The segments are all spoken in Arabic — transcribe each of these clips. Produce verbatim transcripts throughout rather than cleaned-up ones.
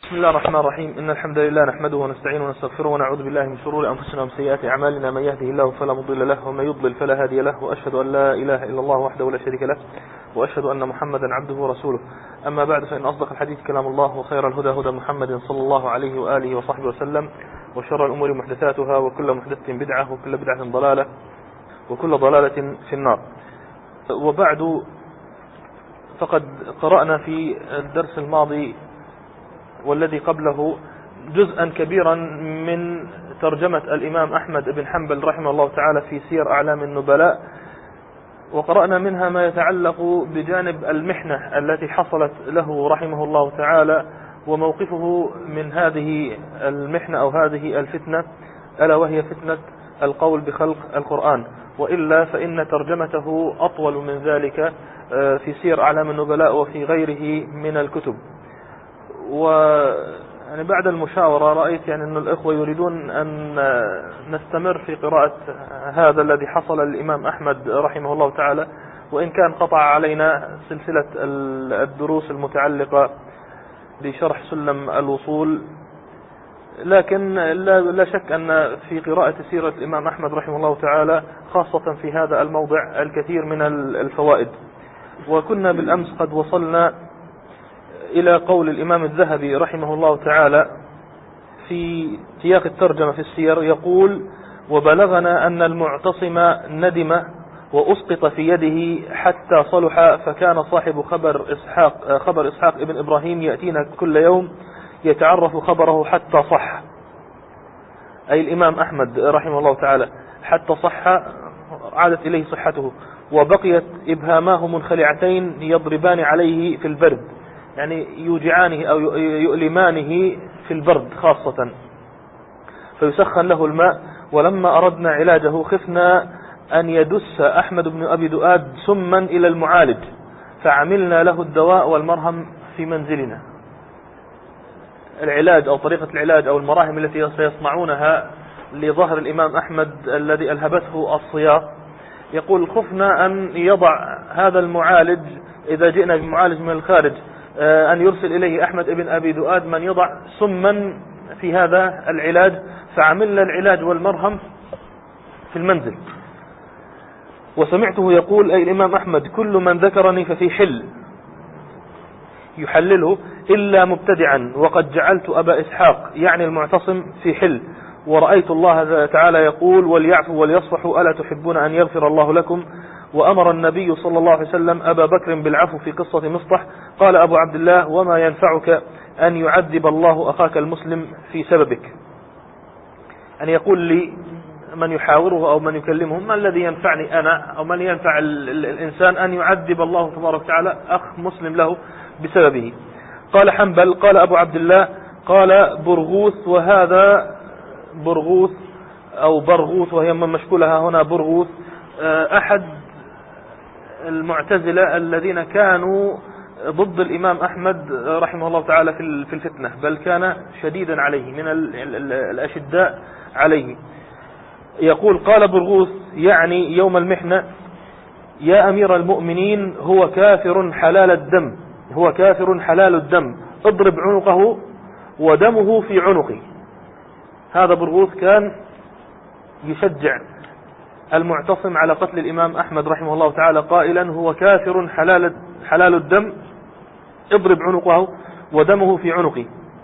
بسم الله الرحمن الرحيم. إن الحمد لله نحمده ونستعينه ونستغفره ونعوذ بالله من شرور أنفسنا ومن سيئات أعمالنا. من يهده الله فلا مضل له ومن يضلل فلا هادي له، وأشهد أن لا إله إلا الله وحده لا شريك له، وأشهد أن محمدا عبده ورسوله. أما بعد، فإن أصدق الحديث كلام الله، وخير الهدى هدى محمد صلى الله عليه وآله وصحبه وسلم، وشر الأمور محدثاتها، وكل محدثة بدعة، وكل بدعة ضلالة، وكل ضلالة في النار. وبعد، فقد قرأنا في الدرس الماضي والذي قبله جزءا كبيرا من ترجمة الإمام أحمد بن حنبل رحمه الله تعالى في سير أعلام النبلاء، وقرأنا منها ما يتعلق بجانب المحنة التي حصلت له رحمه الله تعالى، وموقفه من هذه المحنة أو هذه الفتنة، ألا وهي فتنة القول بخلق القرآن. وإلا فإن ترجمته أطول من ذلك في سير أعلام النبلاء وفي غيره من الكتب. ويعني بعد المشاورة رأيت يعني أن الإخوة يريدون أن نستمر في قراءة هذا الذي حصل للإمام أحمد رحمه الله تعالى، وإن كان قطع علينا سلسلة الدروس المتعلقة بشرح سلم الوصول، لكن لا شك أن في قراءة سيرة الإمام أحمد رحمه الله تعالى خاصة في هذا الموضع الكثير من الفوائد. وكنا بالأمس قد وصلنا إلى قول الإمام الذهبي رحمه الله تعالى في سياق الترجمة في السير، يقول: وبلغنا أن المعتصم ندم وأسقط في يده حتى صلح، فكان صاحب خبر إسحاق خبر إسحاق ابن إبراهيم يأتينا كل يوم يتعرف خبره حتى صح، أي الإمام أحمد رحمه الله تعالى، حتى صح عادت إليه صحته، وبقيت إبهاماه منخلعتين يضربان عليه في البرد، يعني يوجعانه أو يؤلمانه في البرد خاصة، فيسخن له الماء. ولما أردنا علاجه خفنا أن يدس أحمد بن أبي دؤاد سما إلى المعالج، فعملنا له الدواء والمرهم في منزلنا. العلاج أو طريقة العلاج أو المراهم التي سيصنعونها لظهر الإمام أحمد الذي ألهبته الصياط، يقول: خفنا أن يضع هذا المعالج إذا جئنا بمعالج من الخارج أن يرسل إليه أحمد بن أبي دؤاد من يضع سما في هذا العلاج، فعملنا العلاج والمرهم في المنزل. وسمعته يقول، أي الإمام أحمد: كل من ذكرني ففي حل، يحلله إلا مبتدعا، وقد جعلت أبا إسحاق يعني المعتصم في حل، ورأيت الله تعالى يقول: وليعفوا وليصفحوا ألا تحبون أن يغفر الله لكم. وأمر النبي صلى الله عليه وسلم أبا بكر بالعفو في قصة مصطح. قال أبو عبد الله: وما ينفعك أن يعذب الله أخاك المسلم في سببك. أن يقول لي من يحاوره أو من يكلمه: ما الذي ينفعني أنا أو من ينفع الإنسان أن يعذب الله تبارك وتعالى أخ مسلم له بسببه. قال حنبل: قال أبو عبد الله: قال برغوث، وهذا برغوث أو برغوث وهي من مشكولها هنا برغوث، أحد المعتزلة الذين كانوا ضد الإمام أحمد رحمه الله تعالى في الفتنة، بل كان شديدا عليه، من الأشداء عليه. يقول: قال برغوث يعني يوم المحنة: يا أمير المؤمنين، هو كافر حلال الدم، هو كافر حلال الدم، اضرب عنقه ودمه في عنقي. هذا برغوث كان يشجع المعتصم على قتل الإمام أحمد رحمه الله تعالى، قائلا: هو كافر حلال حلال الدم، اضرب عنقه ودمه في عنقي.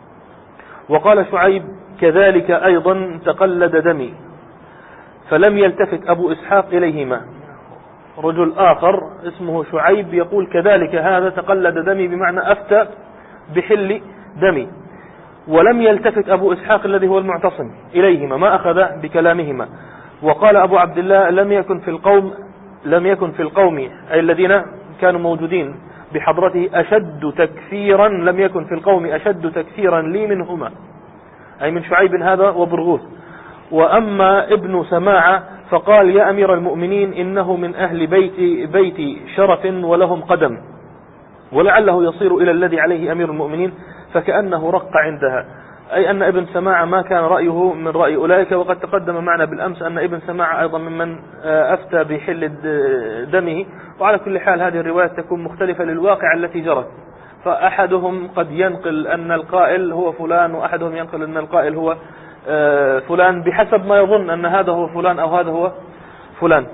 وقال شعيب: كذلك أيضا تقلد دمي، فلم يلتفت أبو إسحاق إليهما. رجل آخر اسمه شعيب يقول: كذلك هذا تقلد دمي، بمعنى أفتى بحل دمي، ولم يلتفت أبو إسحاق الذي هو المعتصم إليهما، ما أخذ بكلامهما. وقال أبو عبد الله: لم يكن في القوم لم يكن في القوم أي الذين كانوا موجودين بحضرته أشد تكفيرا لم يكن في القوم أشد تكفيرا لي منهما، أي من شعيب هذا وبرغوث. وأما ابن سماعة فقال: يا أمير المؤمنين، إنه من أهل بيت بيت شرف ولهم قدم، ولعله يصير إلى الذي عليه أمير المؤمنين، فكأنه رق عندها، أي أن ابن سماعة ما كان رأيه من رأي أولئك. وقد تقدم معنا بالأمس أن ابن سماعة أيضا ممن أفتى بحل دمه. وعلى كل حال هذه الرواية تكون مختلفة للواقع التي جرت، فأحدهم قد ينقل أن القائل هو فلان، وأحدهم ينقل أن القائل هو فلان بحسب ما يظن أن هذا هو فلان أو هذا هو فلان.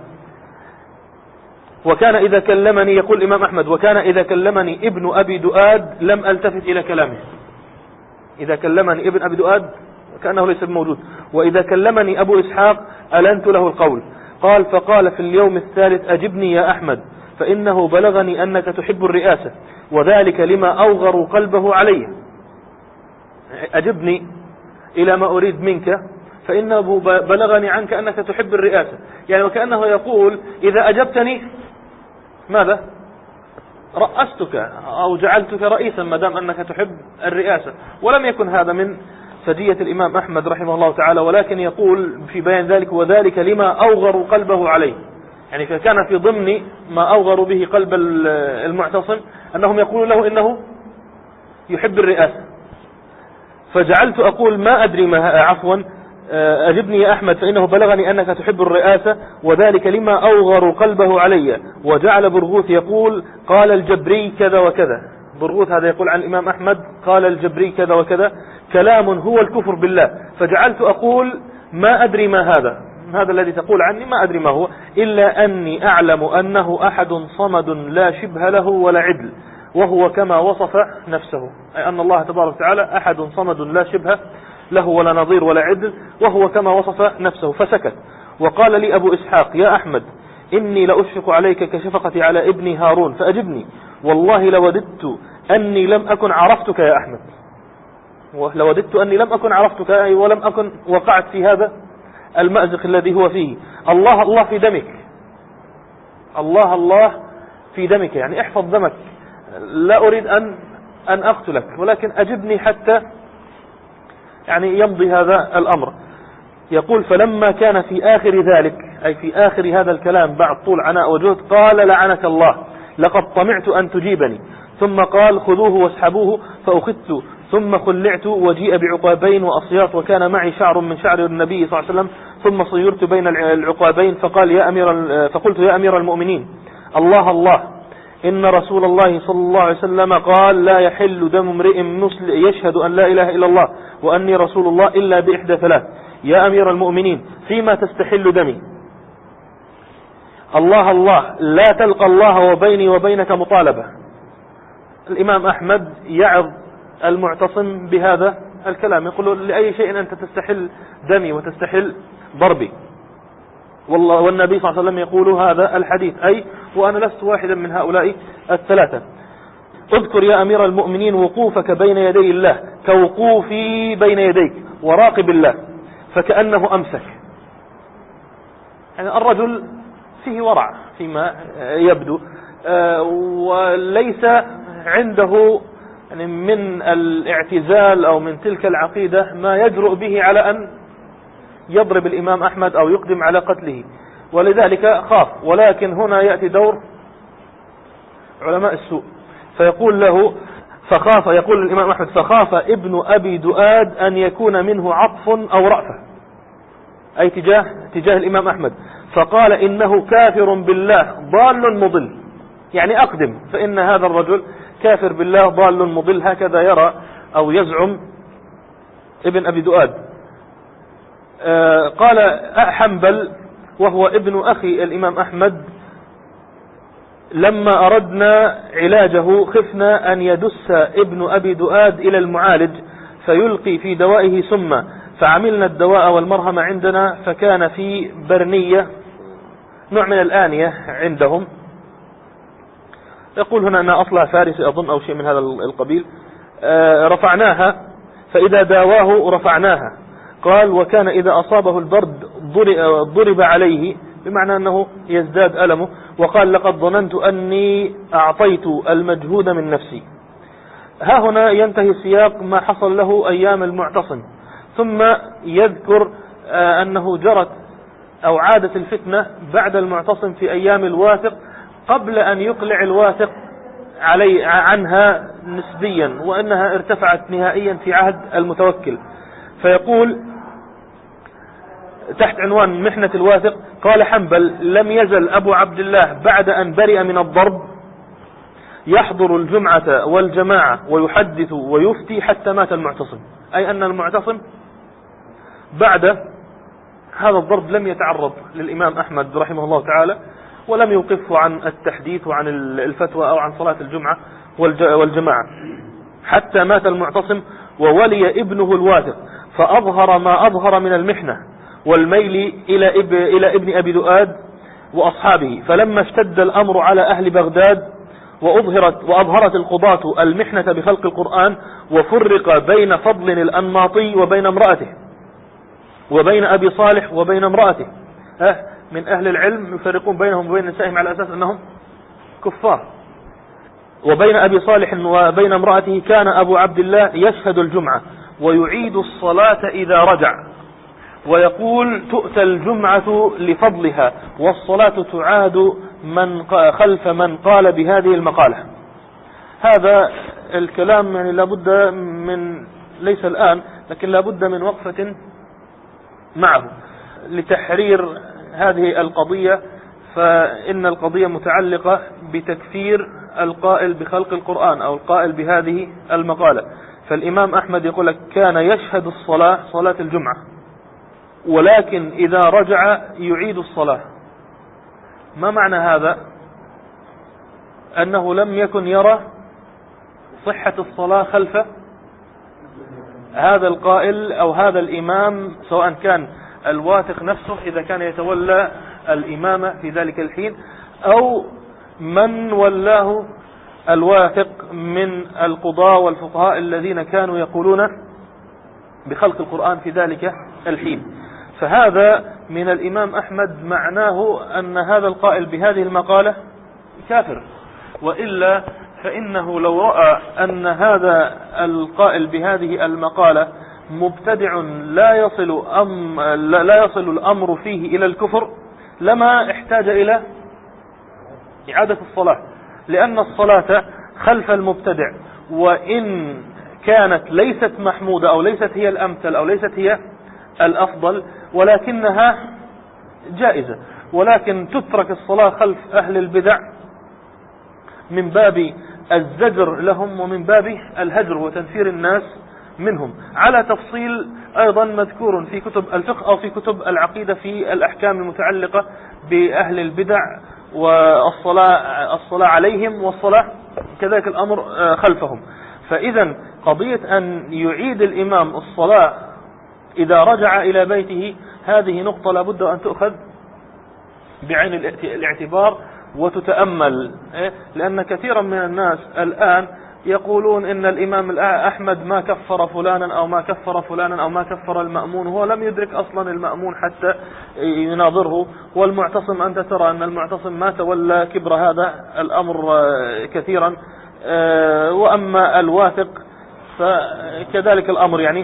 وكان إذا كلمني، يقول الإمام أحمد، وكان إذا كلمني ابن أبي دؤاد لم ألتفت إلى كلامه. إذا كلمني ابن أبي دؤاد كأنه ليس موجود. وإذا كلمني أبو إسحاق ألنت له القول. قال فقال في اليوم الثالث أجبني يا أحمد فإنه بلغني أنك تحب الرئاسة وذلك لما أوغر قلبه علي. أجبني إلى ما أريد منك فإنه بلغني عنك أنك تحب الرئاسة، يعني وكأنه يقول إذا أجبتني ماذا؟ رأستك أو جعلتك رئيسا ما دام أنك تحب الرئاسة. ولم يكن هذا من سجية الإمام أحمد رحمه الله تعالى، ولكن يقول في بيان ذلك وذلك لما أوغر قلبه عليه، يعني كان في ضمن ما أوغر به قلب المعتصم أنهم يقولون له إنه يحب الرئاسة. فجعلت أقول ما أدري ما عفوا أجبني يا أحمد فإنه بلغني أنك تحب الرئاسة وذلك لما أوغر قلبه علي. وجعل برغوث يقول قال الجبري كذا وكذا. برغوث هذا يقول عن الإمام أحمد قال الجبري كذا وكذا كلام هو الكفر بالله. فجعلت أقول ما أدري ما هذا، هذا الذي تقول عني ما أدري ما هو، إلا أني أعلم أنه أحد صمد لا شبه له ولا عدل وهو كما وصف نفسه، أي أن الله تبارك وتعالى أحد صمد لا شبه له ولا نظير ولا عدل وهو كما وصف نفسه. فسكت. وقال لي أبو إسحاق يا أحمد إني لأشفق عليك كشفقتي على ابني هارون فأجبني والله لوددت أني لم أكن عرفتك يا أحمد، لوددت أني لم أكن عرفتك أي ولم أكن وقعت في هذا المأزق الذي هو فيه. الله الله في دمك، الله الله في دمك، يعني احفظ دمك، لا أريد أن أن أقتلك ولكن أجبني حتى يعني يمضي هذا الأمر. يقول فلما كان في آخر ذلك أي في آخر هذا الكلام بعد طول عناء وجهد قال لعنك الله لقد طمعت أن تجيبني. ثم قال خذوه واسحبوه فأخذت ثم خلعت وجيء بعقابين وأصياط وكان معي شعر من شعر النبي صلى الله عليه وسلم ثم صيرت بين العقابين فقال يا أمير فقلت يا أمير المؤمنين الله الله إن رسول الله صلى الله عليه وسلم قال لا يحل دم امرئ مسلم يشهد أن لا إله إلا الله وأني رسول الله إلا بإحدى ثلاث. يا أمير المؤمنين فيما تستحل دمي؟ الله الله لا تلقى الله وبيني وبينك مطالبة. الإمام أحمد يعظ المعتصم بهذا الكلام، يقول لأي شيء أنت تستحل دمي وتستحل ضربي؟ والله والنبي صلى الله عليه وسلم يقول هذا الحديث أي وأنا لست واحدا من هؤلاء الثلاثة. اذكر يا أمير المؤمنين وقوفك بين يدي الله كوقوفي بين يديك وراقب الله فكأنه أمسك. يعني الرجل فيه ورع فيما يبدو وليس عنده يعني من الاعتزال أو من تلك العقيدة ما يجرؤ به على أن يضرب الإمام أحمد أو يقدم على قتله، ولذلك خاف. ولكن هنا يأتي دور علماء السوء فيقول له فخاف، يقول الإمام أحمد فخاف ابن أبي دؤاد أن يكون منه عطف أو رأفة أي تجاه تجاه الإمام أحمد، فقال إنه كافر بالله ضال مضل، يعني أقدم فإن هذا الرجل كافر بالله ضال مضل، هكذا يرى أو يزعم ابن أبي دؤاد. آه قال حنبل وهو ابن أخي الإمام أحمد لما أردنا علاجه خفنا أن يدس ابن أبي دؤاد إلى المعالج فيلقي في دوائه سما، فعملنا الدواء والمرهم عندنا فكان في برنية نوع من الآنية عندهم. يقول هنا أنها أصلها فارسي أظن أو شيء من هذا القبيل. آه رفعناها فإذا داواه رفعناها. قال وكان إذا أصابه البرد ضرب عليه بمعنى أنه يزداد ألمه. وقال لقد ظننت أني أعطيت المجهود من نفسي. ها هنا ينتهي سياق ما حصل له أيام المعتصم، ثم يذكر أنه جرت أو عادت الفتنة بعد المعتصم في أيام الواثق قبل أن يقلع الواثق علي عنها نسبيا، وأنها ارتفعت نهائيا في عهد المتوكل. فيقول تحت عنوان محنة الواثق قال حنبل لم يزل أبو عبد الله بعد أن برئ من الضرب يحضر الجمعة والجماعة ويحدث ويفتي حتى مات المعتصم، أي أن المعتصم بعد هذا الضرب لم يتعرض للإمام أحمد رحمه الله تعالى، ولم يوقفه عن التحديث وعن الفتوى أو عن صلاة الجمعة والجماعة حتى مات المعتصم، وولي ابنه الواثق فأظهر ما أظهر من المحنة والميل إلى اب إلى ابن أبي دؤاد وأصحابه. فلما اشتد الأمر على أهل بغداد وأظهرت وأظهرت القضاة المحنة بخلق القرآن، وفرق بين فضل الأنماطي وبين امرأته، وبين أبي صالح وبين امرأته، من أهل العلم يفرقون بينهم وبين نسائهم على أساس أنهم كفار، وبين أبي صالح وبين امرأته، كان أبو عبد الله يشهد الجمعة ويعيد الصلاة إذا رجع، ويقول تؤتى الجمعة لفضلها والصلاة تعاد من خلف من قال بهذه المقالة. هذا الكلام يعني لابد من، ليس الآن لكن لابد من وقفة معه لتحرير هذه القضية، فإن القضية متعلقة بتكفير القائل بخلق القرآن أو القائل بهذه المقالة. فالإمام أحمد يقول لك كان يشهد الصلاة صلاة الجمعة، ولكن إذا رجع يعيد الصلاة. ما معنى هذا؟ أنه لم يكن يرى صحة الصلاة خلف هذا القائل أو هذا الإمام، سواء كان الواثق نفسه إذا كان يتولى الإمامة في ذلك الحين، أو من ولاه الواثق من القضاة والفقهاء الذين كانوا يقولون بخلق القرآن في ذلك الحين. فهذا من الإمام أحمد معناه أن هذا القائل بهذه المقالة كافر، وإلا فإنه لو رأى أن هذا القائل بهذه المقالة مبتدع لا يصل أم لا يصل الأمر فيه إلى الكفر لما احتاج إلى إعادة الصلاة، لأن الصلاة خلف المبتدع وإن كانت ليست محمودة أو ليست هي الأمثل أو ليست هي الأفضل ولكنها جائزة، ولكن تترك الصلاة خلف أهل البدع من باب الزجر لهم ومن باب الهجر وتنفير الناس منهم، على تفصيل أيضا مذكور في كتب الفقه أو في كتب العقيدة في الأحكام المتعلقة بأهل البدع والصلاة الصلاة عليهم والصلاة كذلك الأمر خلفهم. فإذا قضية أن يعيد الإمام الصلاة إذا رجع إلى بيته هذه نقطة لابد أن تؤخذ بعين الاعتبار وتتأمل، لأن كثيرا من الناس الآن يقولون إن الإمام أحمد ما كفر فلانا أو ما كفر فلانا أو ما كفر المأمون، وهو لم يدرك أصلا المأمون حتى يناظره، والمعتصم أنت ترى أن المعتصم ما تولى كبر هذا الأمر كثيرا، وأما الواثق فكذلك الأمر، يعني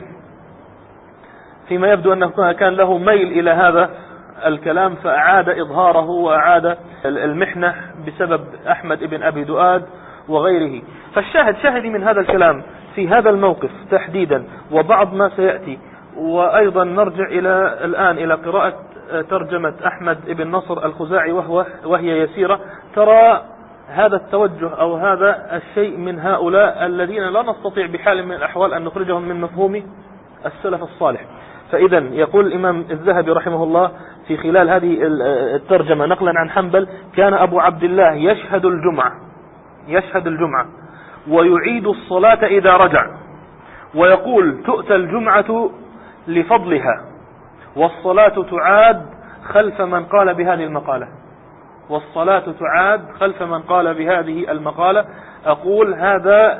فيما يبدو أنه كان له ميل إلى هذا الكلام فأعاد إظهاره وأعاد المحنة بسبب أحمد ابن أبي دؤاد وغيره. فالشاهد شاهدي من هذا الكلام في هذا الموقف تحديدا وبعض ما سيأتي، وأيضا نرجع إلى الآن إلى قراءة ترجمة أحمد ابن نصر الخزاعي وهو وهي يسيرة، ترى هذا التوجه أو هذا الشيء من هؤلاء الذين لا نستطيع بحال من الأحوال أن نخرجهم من مفهوم السلف الصالح. فإذا يقول الإمام الذهبي رحمه الله في خلال هذه الترجمة نقلا عن حنبل: كان أبو عبد الله يشهد الجمعة يشهد الجمعة ويعيد الصلاة إذا رجع، ويقول تؤتى الجمعة لفضلها والصلاة تعاد خلف من قال بهذه المقالة والصلاة تعاد خلف من قال بهذه المقالة. أقول هذا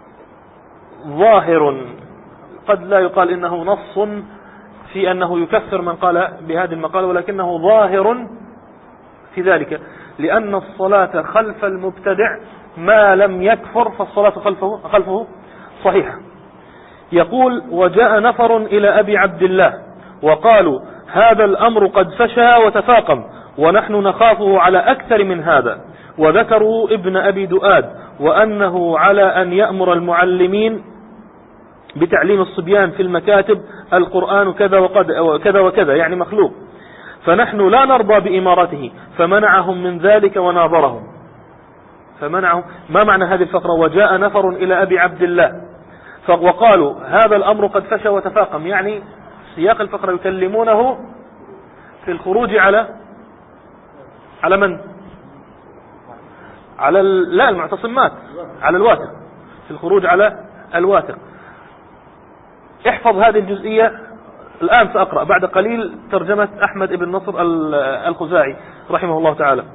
ظاهر، قد لا يقال إنه نص في أنه يكفر من قال بهذه المقالة، ولكنه ظاهر في ذلك، لأن الصلاة خلف المبتدع ما لم يكفر فالصلاة خلفه, خلفه صحيحة. يقول: وجاء نفر إلى أبي عبد الله وقالوا هذا الأمر قد فشى وتفاقم ونحن نخافه على أكثر من هذا، وذكروا ابن أبي دؤاد وأنه على أن يأمر المعلمين بتعليم الصبيان في المكاتب القرآن كذا وكذا وكذا، يعني مخلوق، فنحن لا نرضى بإمارته، فمنعهم من ذلك وناظرهم. فمنعهم. ما معنى هذه الفقرة؟ وجاء نفر إلى أبي عبد الله وقالوا هذا الأمر قد فشى وتفاقم، يعني سياق الفقرة يكلمونه في الخروج على على من؟ على لا المعتصمات، على الواثق، في الخروج على الواثق. احفظ هذه الجزئية. الآن سأقرأ بعد قليل ترجمة أحمد بن نصر الخزاعي رحمه الله تعالى.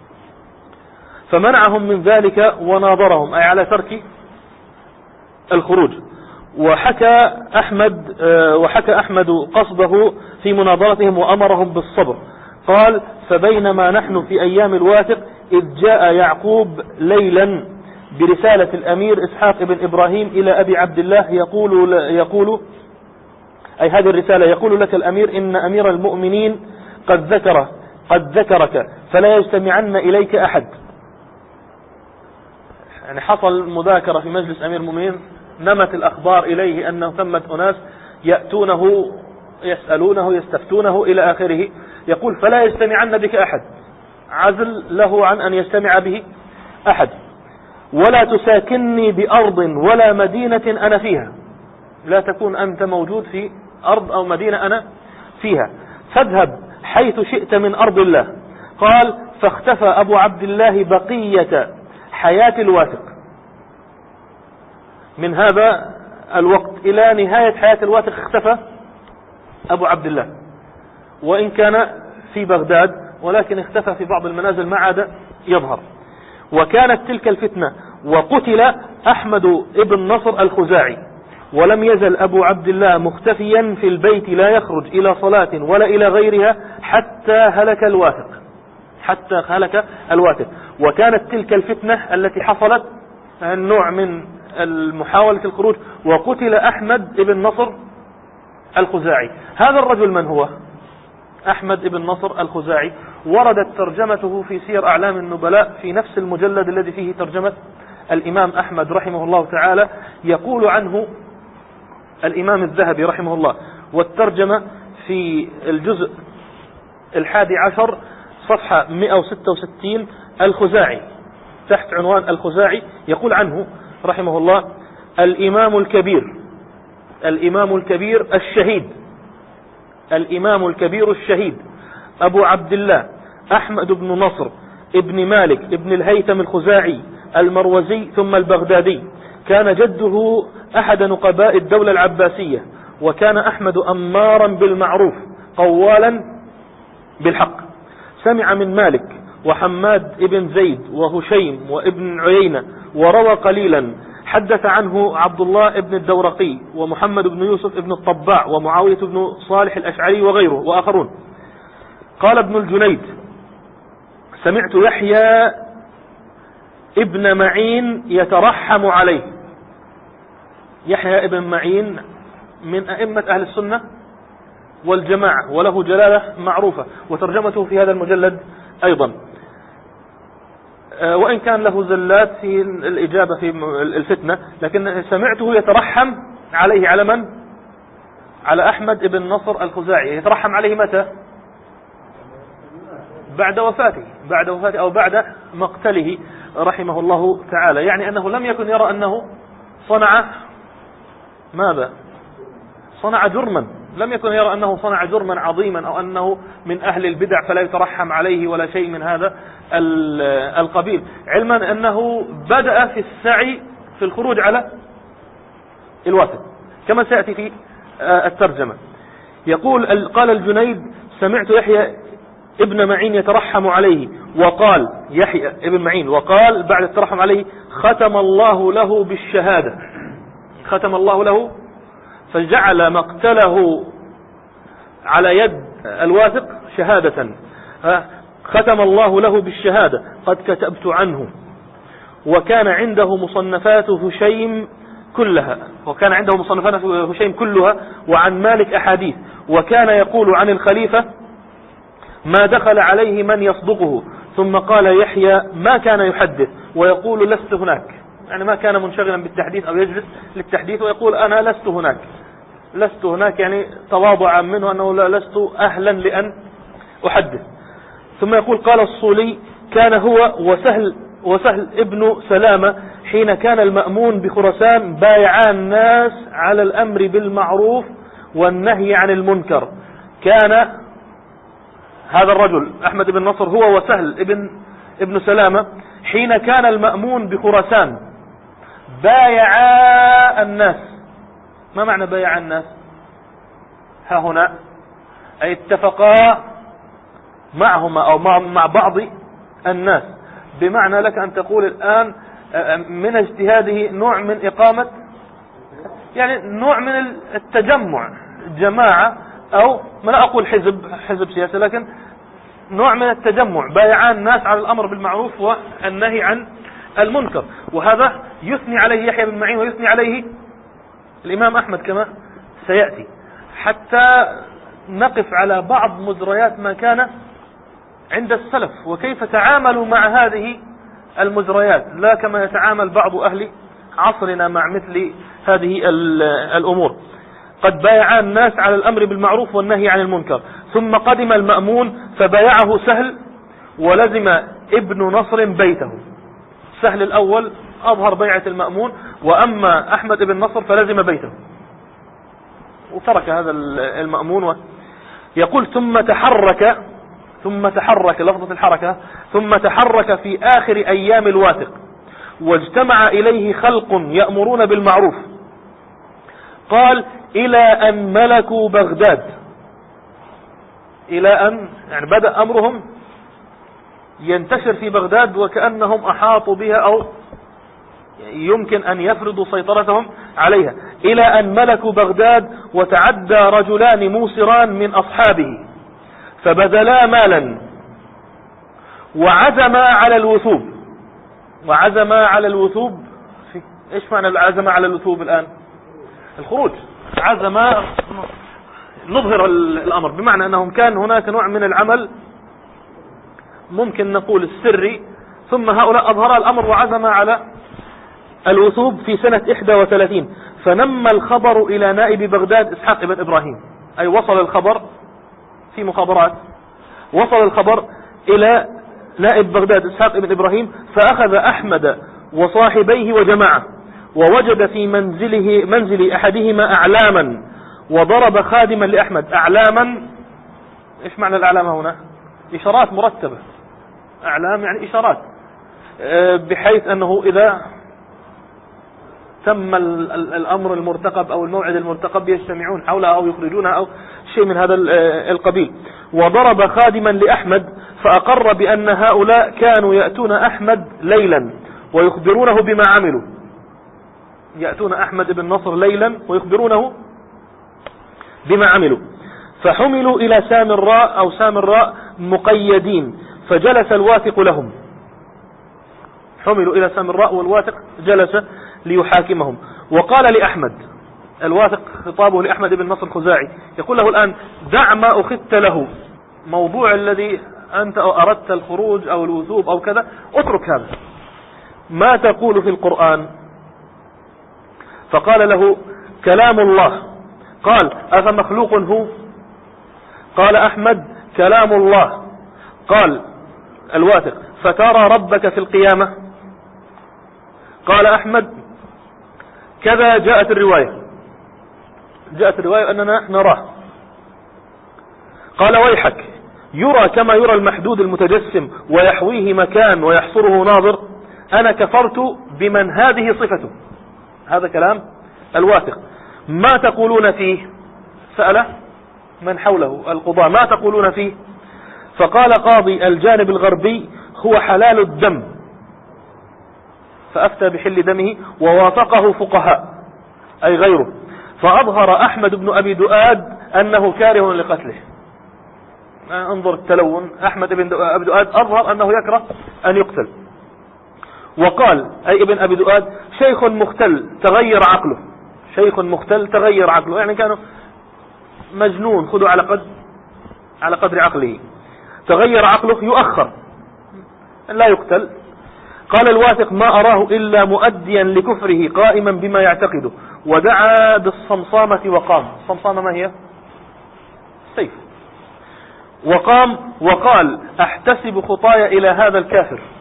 فمنعهم من ذلك وناظرهم، أي على ترك الخروج. وحكى أحمد وحكى أحمد قصده في مناظرتهم وأمرهم بالصبر. قال: فبينما نحن في أيام الواثق إذ جاء يعقوب ليلا برسالة الأمير إسحاق بن إبراهيم إلى أبي عبد الله يقول يقول أي هذه الرسالة: يقول لك الأمير إن أمير المؤمنين قد ذكر قد ذكرك فلا يجتمعن إليك أحد. يعني حصل مذاكرة في مجلس أمير المؤمنين، نمت الأخبار إليه أنه ثمة أناس يأتونه يسألونه يستفتونه إلى آخره. يقول: فلا يجتمعن بك أحد، عزل له عن أن يجتمع به أحد. ولا تساكنني بأرض ولا مدينة أنا فيها، لا تكون أنت موجود في أرض أو مدينة أنا فيها، فاذهب حيث شئت من أرض الله. قال: فاختفى أبو عبد الله بقية حياة الواثق، من هذا الوقت إلى نهاية حياة الواثق اختفى أبو عبد الله، وإن كان في بغداد ولكن اختفى في بعض المنازل ما عاد يظهر. وكانت تلك الفتنة وقتل أحمد بن نصر الخزاعي، ولم يزل أبو عبد الله مختفيا في البيت لا يخرج إلى صلاة ولا إلى غيرها حتى هلك الواثق حتى هلك الواثق. وكانت تلك الفتنة التي حصلت النوع من المحاولة الخروج، وقتل أحمد بن نصر الخزاعي. هذا الرجل من هو؟ أحمد بن نصر الخزاعي وردت ترجمته في سير أعلام النبلاء في نفس المجلد الذي فيه ترجمة الإمام أحمد رحمه الله تعالى. يقول عنه الإمام الذهبي رحمه الله، والترجمة في الجزء الحادي عشر صفحة مئة وستة وستين الخزاعي تحت عنوان الخزاعي. يقول عنه رحمه الله: الإمام الكبير الإمام الكبير الشهيد الإمام الكبير الشهيد أبو عبد الله أحمد بن نصر ابن مالك ابن الهيثم الخزاعي المروزي ثم البغدادي. كان جده أحد نقباء الدولة العباسية، وكان أحمد أمارا بالمعروف قوالا بالحق. سمع من مالك وحماد ابن زيد وهشيم وابن عيينة وروى قليلا. حدث عنه عبد الله ابن الدورقي ومحمد بن يوسف ابن الطباع ومعاوية بن صالح الأشعري وغيره وآخرون. قال ابن الجنيد: سمعت يحيى ابن معين يترحم عليه. يحيى ابن معين من أئمة أهل السنة والجماعة، وله جلالة معروفة، وترجمته في هذا المجلد أيضا، وإن كان له زلات في الإجابة في الفتنة، لكن سمعته يترحم عليه. على من؟ على أحمد بن نصر الخزاعي. يترحم عليه متى؟ بعد وفاته بعد وفاته أو بعد مقتله رحمه الله تعالى. يعني أنه لم يكن يرى أنه صنع ماذا؟ صنع جرما. لم يكن يرى أنه صنع جرما عظيما أو أنه من أهل البدع فلا يترحم عليه ولا شيء من هذا القبيل، علما أنه بدأ في السعي في الخروج على الواثق كما سيأتي في الترجمة. يقول: قال الجنيد: سمعت يحيى ابن معين يترحم عليه، وقال يحيى ابن معين وقال بعد الترحم عليه: ختم الله له بالشهادة. ختم الله له، فجعل مقتله على يد الواثق شهادة. ختم الله له بالشهادة قد كتبت عنه. وكان عنده مصنفات هشيم كلها وكان عنده مصنفات هشيم كلها وعن مالك أحاديث. وكان يقول عن الخليفة: ما دخل عليه من يصدقه. ثم قال يحيى: ما كان يحدث ويقول لست هناك، يعني ما كان منشغلا بالتحديث أو يجلس للتحديث ويقول أنا لست هناك لست هناك يعني تواضعا منه أنه لا لست أهلا لأن أحدث. ثم يقول: قال الصولي: كان هو وسهل وسهل ابن سلامة حين كان المأمون بخراسان بايعا الناس على الأمر بالمعروف والنهي عن المنكر. كان هذا الرجل أحمد بن نصر هو وسهل ابن ابن سلامة حين كان المأمون بخراسان بايعا الناس. ما معنى بايعا الناس؟ ها هنا أي اتفقا معهما أو مع بعض الناس، بمعنى لك أن تقول الآن من اجتهاده نوع من إقامة، يعني نوع من التجمع، جماعة، أو ما لا أقول حزب حزب سياسي، لكن نوع من التجمع، بايعان الناس على الأمر بالمعروف والنهي عن المنكر. وهذا يثني عليه يحيى بن معين ويثني عليه الإمام أحمد كما سيأتي، حتى نقف على بعض مجريات ما كان عند السلف وكيف تعاملوا مع هذه المجريات، لا كما يتعامل بعض أهل عصرنا مع مثل هذه الأمور. قد بايع الناس على الأمر بالمعروف والنهي عن المنكر. ثم قدم المأمون فبايعه سهل ولزم ابن نصر بيته. سهل الأول أظهر بيعة المأمون، وأما أحمد بن نصر فلزم بيته وترك هذا المأمون. يقول ثم تحرك ثم تحرك لفظة الحركة ثم تحرك في آخر أيام الواثق، واجتمع إليه خلق يأمرون بالمعروف. قال إلى أن ملكوا بغداد، إلى أن يعني بدأ أمرهم ينتشر في بغداد وكأنهم أحاطوا بها أو يمكن أن يفرضوا سيطرتهم عليها. إلى أن ملكوا بغداد وتعدى رجلان موسران من أصحابه فبذلا مالا وعزما على الوثوب. وعزما على الوثوب، ايش معنى العزم على الوثوب الآن؟ الخروج. عزم نظهر الأمر، بمعنى أنهم كان هناك نوع من العمل ممكن نقول السري، ثم هؤلاء أظهر الأمر وعزم على الوثوب في سنة إحدى وثلاثين. فنم الخبر إلى نائب بغداد إسحاق بن إبراهيم، أي وصل الخبر في مخابرات، وصل الخبر إلى نائب بغداد إسحاق بن إبراهيم، فأخذ أحمد وصاحبيه وجماعة ووجد في منزله منزل أحدهما أعلاما وضرب خادما لأحمد. أعلاما، إيش معنى الأعلام هنا؟ إشارات مرتبة. أعلام يعني إشارات، بحيث أنه إذا تم الأمر المرتقب أو الموعد المرتقب يجتمعون حولها أو يخرجونها أو شيء من هذا القبيل. وضرب خادما لأحمد فأقر بأن هؤلاء كانوا يأتون أحمد ليلا ويخبرونه بما عملوا. يأتون أحمد بن نصر ليلا ويخبرونه بما عملوا. فحملوا إلى سامراء أو سامراء مقيدين فجلس الواثق لهم. حملوا إلى سامراء والواثق جلس ليحاكمهم. وقال لأحمد، الواثق خطابه لأحمد بن نصر الخزاعي، يقول له الآن دع ما أخذت له، موضوع الذي أنت أردت الخروج أو الوثوب أو كذا، اترك هذا. ما تقول في القرآن؟ فقال له كلام الله. قال أفمخلوق هو؟ قال أحمد كلام الله. قال الواثق فترى ربك في القيامة؟ قال أحمد كذا جاءت الرواية، جاءت الرواية أننا نراه. قال ويحك، يرى كما يرى المحدود المتجسم ويحويه مكان ويحصره ناظر؟ أنا كفرت بمن هذه صفته. هذا كلام الواثق. ما تقولون فيه؟ سأل من حوله القضاة ما تقولون فيه؟ فقال قاضي الجانب الغربي هو حلال الدم، فأفتى بحل دمه، ووافقه فقهاء أي غيره. فأظهر أحمد بن أبي دؤاد أنه كاره لقتله. انظر التلون، أحمد بن أبي دؤاد أظهر أنه يكره أن يقتل. وقال أي ابن أبي دؤاد شيخ مختل تغير عقله. شيخ مختل تغير عقله، يعني كان مجنون، خذوا على قدر على قدر عقله. تغير عقله يؤخر لا يقتل. قال الواثق ما أراه إلا مؤديا لكفره قائما بما يعتقده. ودعا بالصمصامة وقام. الصمصامة ما هي؟ سيف. وقام وقال احتسب خطايا إلى هذا الكافر.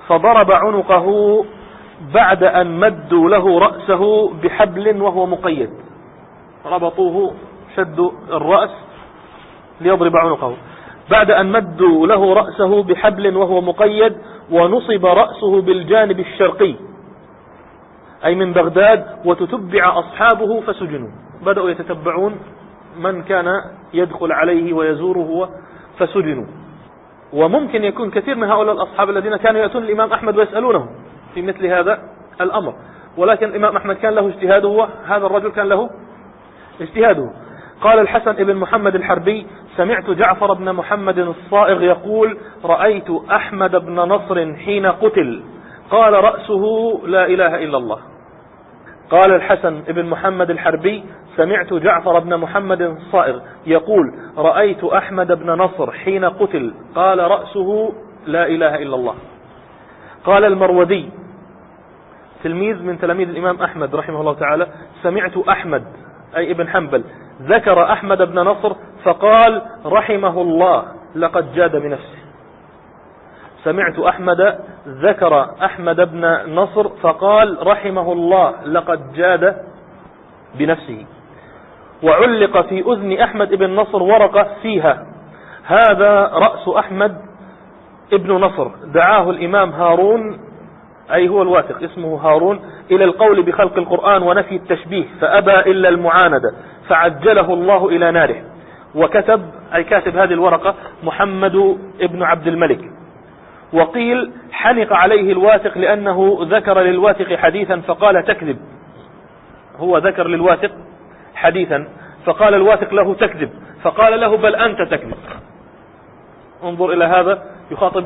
فضرب عنقه بعد أن مدوا له رأسه بحبل وهو مقيد. ربطوه، شدوا الرأس ليضرب عنقه بعد أن مدوا له رأسه بحبل وهو مقيد، ونصب رأسه بالجانب الشرقي أي من بغداد، وتتبع أصحابه فسجنوا. بدأوا يتتبعون من كان يدخل عليه ويزوره فسجنوا. وممكن يكون كثير من هؤلاء الأصحاب الذين كانوا يأتون الإمام أحمد ويسألونه في مثل هذا الأمر، ولكن الإمام أحمد كان له اجتهاده، وهذا الرجل كان له اجتهاده. قال الحسن بن محمد الحربي: سمعت جعفر بن محمد الصائغ يقول: رأيت أحمد بن نصر حين قتل قال رأسه لا إله إلا الله. قال الحسن بن محمد الحربي: سمعت جعفر بن محمد الصائغ يقول: رأيت أحمد بن نصر حين قتل قال رأسه لا إله إلا الله. قال المروذي تلميذ من تلاميذ الإمام أحمد رحمه الله تعالى: سمعت أحمد أي ابن حنبل ذكر أحمد بن نصر فقال رحمه الله لقد جاد بنفسه. سمعت أحمد ذكر أحمد بن نصر فقال رحمه الله لقد جاد بنفسه. وعلق في أذن أحمد بن نصر ورقة فيها: هذا رأس أحمد ابن نصر، دعاه الإمام هارون أي هو الواثق اسمه هارون إلى القول بخلق القرآن ونفي التشبيه فأبى إلا المعاندة فعجله الله إلى ناره. وكتب أي كاتب هذه الورقة محمد ابن عبد الملك. وقيل حنق عليه الواثق لأنه ذكر للواثق حديثا فقال تكذب. هو ذكر للواثق حديثا فقال الواثق له تكذب، فقال له بل أنت تكذب. انظر إلى هذا، يخاطب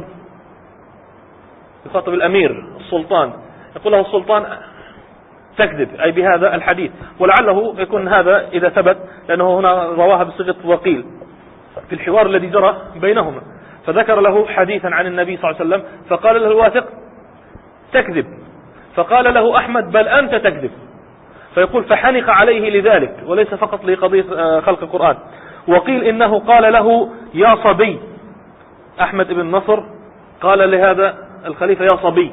يخاطب الأمير السلطان، يقول له السلطان تكذب أي بهذا الحديث. ولعله يكون هذا إذا ثبت، لأنه هنا رواها بصيغة وقيل في الحوار الذي جرى بينهما، فذكر له حديثا عن النبي صلى الله عليه وسلم فقال له الواثق تكذب، فقال له أحمد بل أنت تكذب. فيقول فحنق عليه لذلك، وليس فقط لقضية خلق القرآن. وقيل إنه قال له يا صبي. أحمد بن نصر قال لهذا الخليفة يا صبي.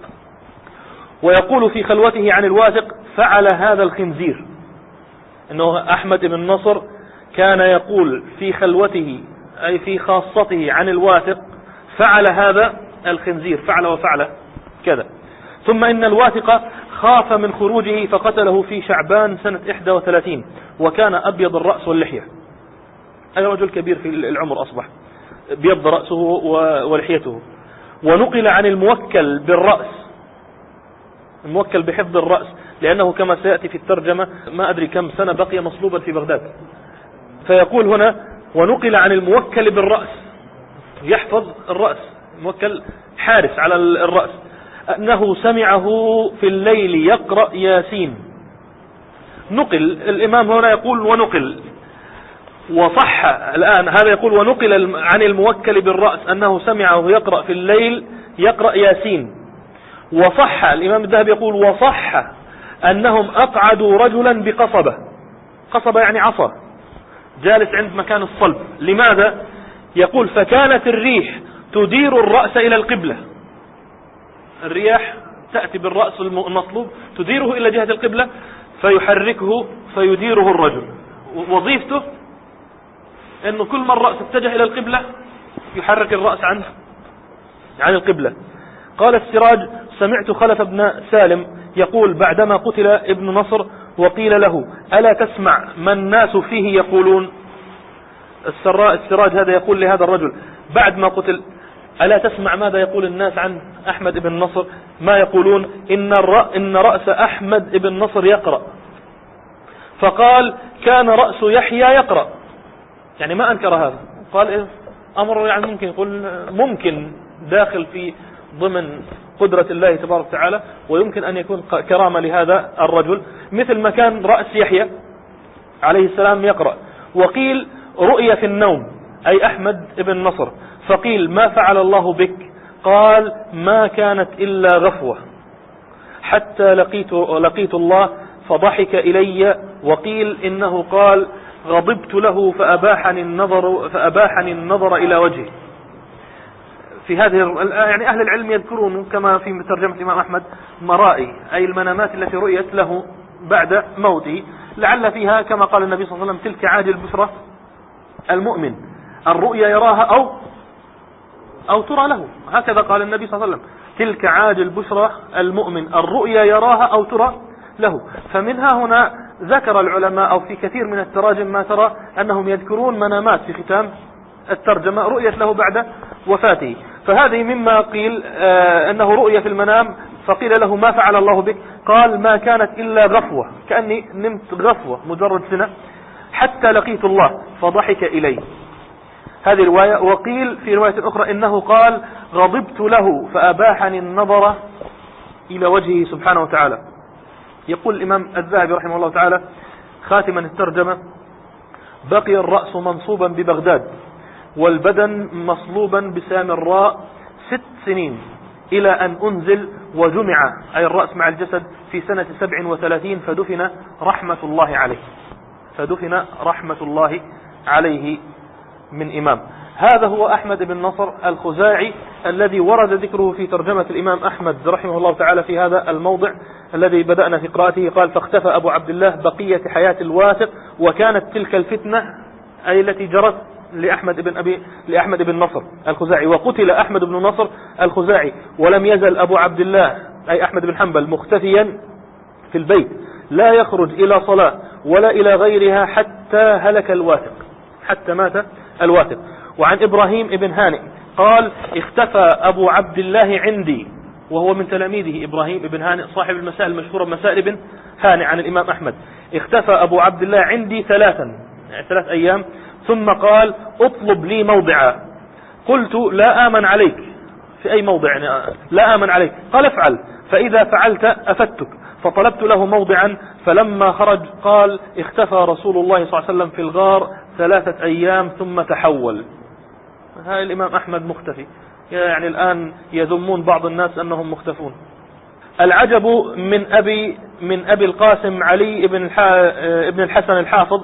ويقول في خلوته عن الواثق فعل هذا الخنزير، إنه أحمد بن نصر كان يقول في خلوته أي في خاصته عن الواثق فعل هذا الخنزير، فعل وفعل كذا. ثم إن الواثق خاف من خروجه فقتله في شعبان سنة إحدى وثلاثين، وكان أبيض الرأس واللحية، أي رجل كبير في العمر أصبح بيض رأسه ولحيته. ونقل عن الموكل بالرأس، الموكل بحفظ الرأس، لأنه كما سيأتي في الترجمة ما أدري كم سنة بقي مصلوبا في بغداد. فيقول هنا ونقل عن الموكل بالرأس، يحفظ الرأس، موكل حارس على الرأس، أنه سمعه في الليل يقرأ ياسين. نقل الإمام هنا يقول ونقل، وصح الآن هذا يقول ونقل عن الموكل بالرأس أنه سمعه يقرأ في الليل يقرأ ياسين. وصح الإمام الذهبي يقول وصح أنهم أقعدوا رجلا بقصبة، قصبة يعني عصا، جالس عند مكان الصلب. لماذا؟ يقول فكانت الريح تدير الرأس إلى القبلة، الرياح تأتي بالرأس المصلوب تديره إلى جهة القبلة فيحركه فيديره الرجل. وظيفته أنه كل ما الرأس اتجه إلى القبلة يحرك الرأس عن عن القبلة. قال السراج سمعت خلف بن سالم يقول بعدما قتل ابن نصر وقيل له ألا تسمع ما الناس فيه يقولون. السراج هذا يقول لهذا الرجل بعد ما قتل ألا تسمع ماذا يقول الناس عن أحمد بن نصر، ما يقولون إن, إن رأس أحمد بن نصر يقرأ. فقال كان رأس يحيى يقرأ، يعني ما أنكر هذا، قال إيه أمر يعني ممكن، يقول ممكن داخل في ضمن قدرة الله تبارك وتعالى، ويمكن أن يكون كرامة لهذا الرجل، مثل ما كان رأس يحيى عليه السلام يقرأ. وقيل رؤية في النوم أي أحمد بن نصر، فقيل ما فعل الله بك؟ قال ما كانت إلا غفوة حتى لقيت, لقيت الله فضحك إلي. وقيل إنه قال غضبت له فأباحني النظر, فأباحني النظر إلى وجهه. في هذه يعني أهل العلم يذكرون كما في ترجمة الإمام أحمد مرائي، أي المنامات التي رؤيت له بعد موته، لعل فيها كما قال النبي صلى الله عليه وسلم تلك عاجل البشرى المؤمن، الرؤيا يراها أو أو ترى له، هكذا قال النبي صلى الله عليه وسلم، تلك عاجل البشرى المؤمن، الرؤيا يراها أو ترى له. فمنها هنا ذكر العلماء أو في كثير من التراجم ما ترى أنهم يذكرون منامات في ختام الترجمة رؤية له بعد وفاته. فهذه مما قيل آه أنه رؤية في المنام، فقيل له ما فعل الله بك؟ قال ما كانت إلا غفوة، كأني نمت غفوة مجرد سنة حتى لقيت الله فضحك إلي. هذه رواية. وقيل في رواية أخرى إنه قال غضبت له فأباحني النظر إلى وجهه سبحانه وتعالى. يقول الإمام الذهبي رحمه الله تعالى خاتما الترجمة: بقي الرأس منصوبا ببغداد والبدن مصلوبا بسامراء ست سنين إلى أن أنزل وجمع، أي الرأس مع الجسد، في سنة سبع وثلاثين فدفن رحمة الله عليه فدفن رحمة الله عليه من إمام. هذا هو أحمد بن نصر الخزاعي الذي ورد ذكره في ترجمة الإمام أحمد رحمه الله تعالى في هذا الموضع الذي بدأنا في قراءته. قال: فاختفى أبو عبد الله بقية حياة الواثق، وكانت تلك الفتنة أي التي جرت لأحمد بن أبي لأحمد بن نصر الخزاعي، وقتل أحمد بن نصر الخزاعي، ولم يزل أبو عبد الله أي أحمد بن حنبل مختفيا في البيت لا يخرج إلى صلاة ولا إلى غيرها حتى هلك الواثق، حتى مات الواثق. وعن إبراهيم بن هانئ قال: اختفى أبو عبد الله عندي، وهو من تلاميذه إبراهيم بن هانئ صاحب المسائل المشهورة مسائل بن هانئ عن الإمام أحمد. اختفى أبو عبد الله عندي ثلاثا، يعني ثلاث أيام، ثم قال: اطلب لي موضعا. قلت: لا آمن عليك. في أي موضع؟ يعني لا آمن عليك. قال: افعل، فإذا فعلت أفتك. فطلبت له موضعا، فلما خرج قال: اختفى رسول الله صلى الله عليه وسلم في الغار ثلاثة أيام ثم تحول. هاي الإمام أحمد مختفي، يعني الآن يذمون بعض الناس أنهم مختفون. العجب من أبي من أبي القاسم علي بن ابن الحسن الحافظ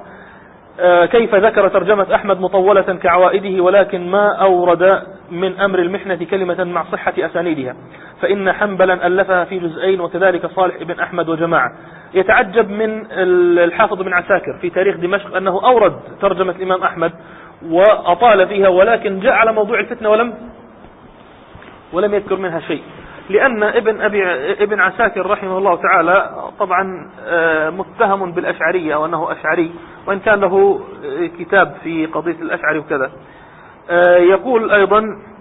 كيف ذكر ترجمة أحمد مطولة كعوائده، ولكن ما أورد من أمر المحنة كلمة مع صحة أسانيدها، فإن حنبلا ألفها في جزئين، وكذلك صالح بن أحمد وجماعة. يتعجب من الحافظ بن عساكر في تاريخ دمشق أنه أورد ترجمة الإمام أحمد وأطال فيها، ولكن جاء على موضوع الفتنة ولم ولم يذكر منها شيء، لأن ابن أبي ابن عساكر رحمه الله تعالى طبعا متهم بالأشعرية وأنه أشعري، وإن كان له كتاب في قضية الأشعري وكذا. يقول أيضا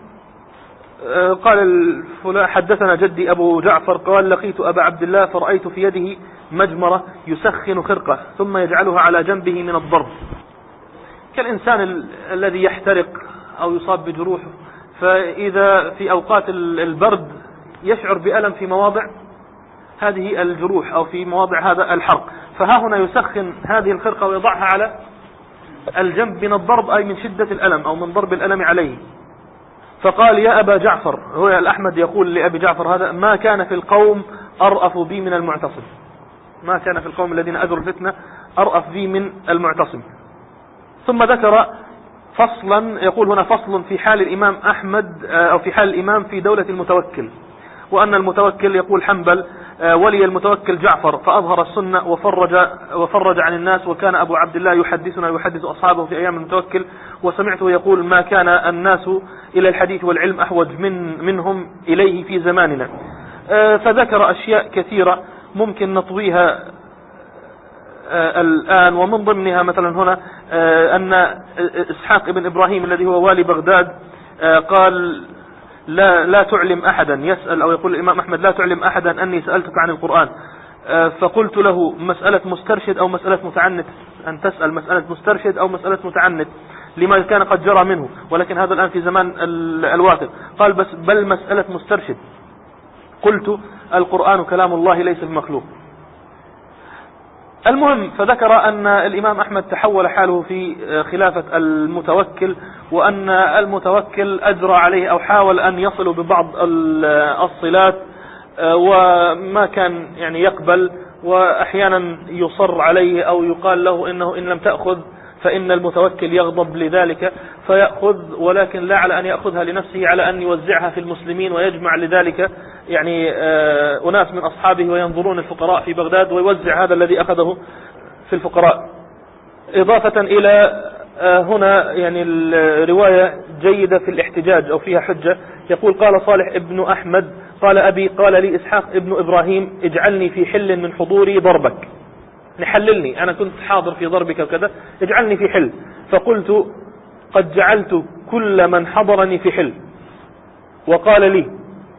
قال حدثنا جدي أبو جعفر قال: لقيت أبا عبد الله فرأيت في يده مجمرة يسخن خرقة ثم يجعلها على جنبه من الضرب، كالإنسان الذي يحترق أو يصاب بجروحه، فإذا في أوقات البرد يشعر بألم في مواضع هذه الجروح أو في مواضع هذا الحرق، فها هنا يسخن هذه الخرقة ويضعها على الجنب من الضرب، أي من شدة الألم أو من ضرب الألم عليه. فقال: يا أبا جعفر، هو الأحمد يقول لأبي جعفر هذا: ما كان في القوم أرأف بي من المعتصم، ما كان في القوم الذين أجروا الفتنة أرأف بي من المعتصم. ثم ذكر فصلا، يقول هنا: فصل في حال الإمام أحمد أو في حال الإمام في دولة المتوكل، وأن المتوكل يقول حنبل: ولي المتوكل جعفر فأظهر السنة وفرج وفرج عن الناس، وكان أبو عبد الله يحدثنا يحدث أصحابه في أيام المتوكل، وسمعته يقول: ما كان الناس إلى الحديث والعلم أحوج من منهم إليه في زماننا. فذكر أشياء كثيرة ممكن نطويها الآن، ومن ضمنها مثلا هنا أن إسحاق ابن إبراهيم الذي هو والي بغداد قال: لا لا تعلم أحدا، يسأل أو يقول الإمام أحمد: لا تعلم أحدا أني سألتك عن القرآن. فقلت له: مسألة مسترشد أو مسألة متعنت؟ أن تسأل مسألة مسترشد أو مسألة متعنت لما كان قد جرى منه، ولكن هذا الآن في زمان الواثق. قال: بس بل مسألة مسترشد. قلت: القرآن كلام الله ليس بمخلوق. المهم، فذكر أن الإمام أحمد تحول حاله في خلافة المتوكل، وأن المتوكل أجرى عليه أو حاول أن يصل ببعض الصلات، وما كان يعني يقبل، وأحيانا يصر عليه أو يقال له إنه إن لم تأخذ فإن المتوكل يغضب لذلك فيأخذ، ولكن لا على أن يأخذها لنفسه، على أن يوزعها في المسلمين ويجمع لذلك يعني أناس من أصحابه وينظرون الفقراء في بغداد ويوزع هذا الذي أخذه في الفقراء. إضافة إلى هنا يعني الرواية جيدة في الاحتجاج أو فيها حجة. يقول قال صالح ابن أحمد قال أبي قال لي إسحاق ابن إبراهيم اجعلني في حل من حضوري ضربك، نحللني، أنا كنت حاضر في ضربك وكذا، اجعلني في حل. فقلت قد جعلت كل من حضرني في حل. وقال لي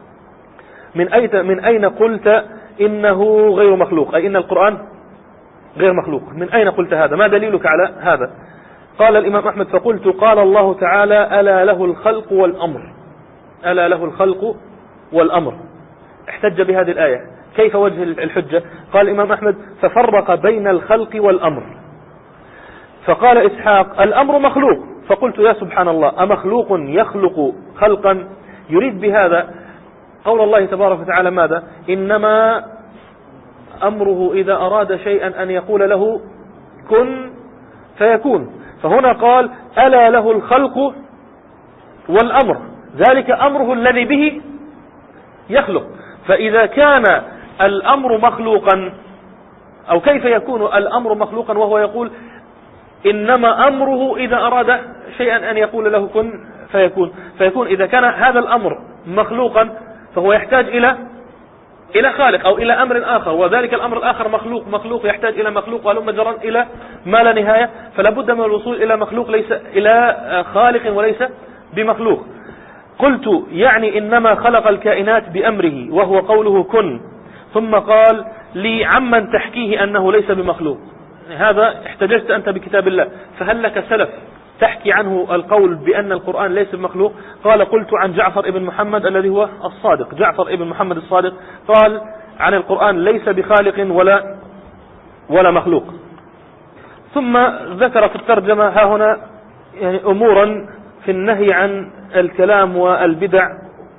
من أين, من أين قلت إنه غير مخلوق، أي إن القرآن غير مخلوق، من أين قلت هذا، ما دليلك على هذا؟ قال الإمام أحمد فقلت قال الله تعالى ألا له الخلق والأمر، ألا له الخلق والأمر. احتج بهذه الآية. كيف وجه الحجة؟ قال الإمام أحمد ففرق بين الخلق والأمر. فقال إسحاق الأمر مخلوق. فقلت يا سبحان الله، أمخلوق يخلق خلقا؟ يريد بهذا قول الله تبارك وتعالى ماذا؟ إنما أمره إذا أراد شيئا أن يقول له كن فيكون. فهنا قال ألا له الخلق والأمر، ذلك أمره الذي به يخلق. فإذا كان الأمر مخلوقا، أو كيف يكون الأمر مخلوقا وهو يقول إنما أمره إذا أراد شيئا أن يقول له كن فيكون؟ فيكون إذا كان هذا الأمر مخلوقا فهو يحتاج إلى إلى خالق أو إلى أمر آخر، وذلك الأمر الآخر مخلوق، مخلوق يحتاج إلى مخلوق، ولما جرى إلى ما لا نهاية. فلا بد من الوصول إلى مخلوق ليس إلى خالق وليس بمخلوق. قلت يعني إنما خلق الكائنات بأمره وهو قوله كن. ثم قال لي عمن تحكيه أنه ليس بمخلوق، هذا احتججت أنت بكتاب الله، فهل لك سلف تحكي عنه القول بأن القرآن ليس بمخلوق؟ قال قلت عن جعفر ابن محمد الذي هو الصادق، جعفر ابن محمد الصادق قال عن القرآن ليس بخالق ولا ولا مخلوق. ثم ذكر في الترجمة ها هنا يعني أمورا في النهي عن الكلام والبدع.